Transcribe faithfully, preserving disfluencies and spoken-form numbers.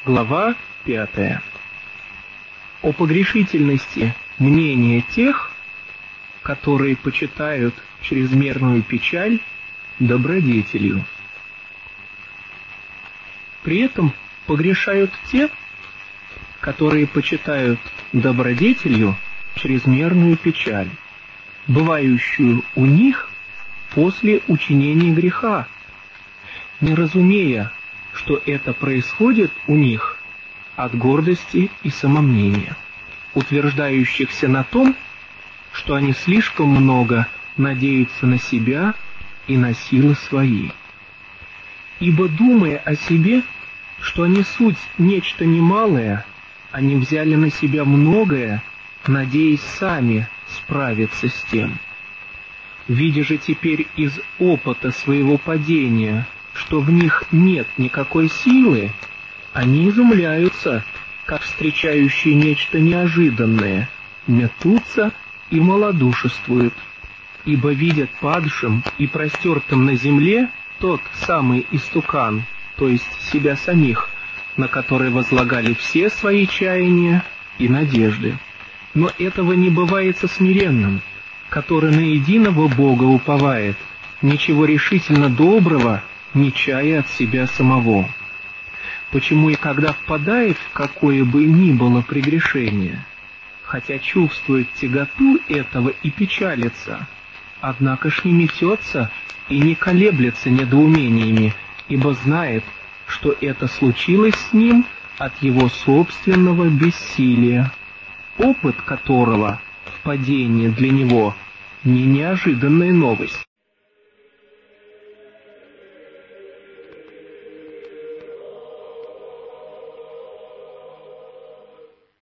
Глава пятая. О погрешительности мнения тех, которые почитают чрезмерную печаль добродетелью. При этом погрешают те, которые почитают добродетелью чрезмерную печаль, бывающую у них после учинения греха, не разумея, что это происходит у них от гордости и самомнения, утверждающихся на том, что они слишком много надеются на себя и на силы свои. Ибо, думая о себе, что они суть нечто немалое, они взяли на себя многое, надеясь сами справиться с тем. Видя же теперь из опыта своего падения, что в них нет никакой силы, они изумляются, как встречающие нечто неожиданное, метутся и малодушествуют, ибо видят падшим и простертым на земле тот самый истукан, то есть себя самих, на который возлагали все свои чаяния и надежды. Но этого не бывает со смиренным, который на единого Бога уповает, ничего решительно доброго не чая от себя самого. Почему и когда впадает в какое бы ни было прегрешение, хотя чувствует тяготу этого и печалится, однако ж не метется и не колеблется недоумениями, ибо знает, что это случилось с ним от его собственного бессилия, опыт которого в падении для него не неожиданная новость.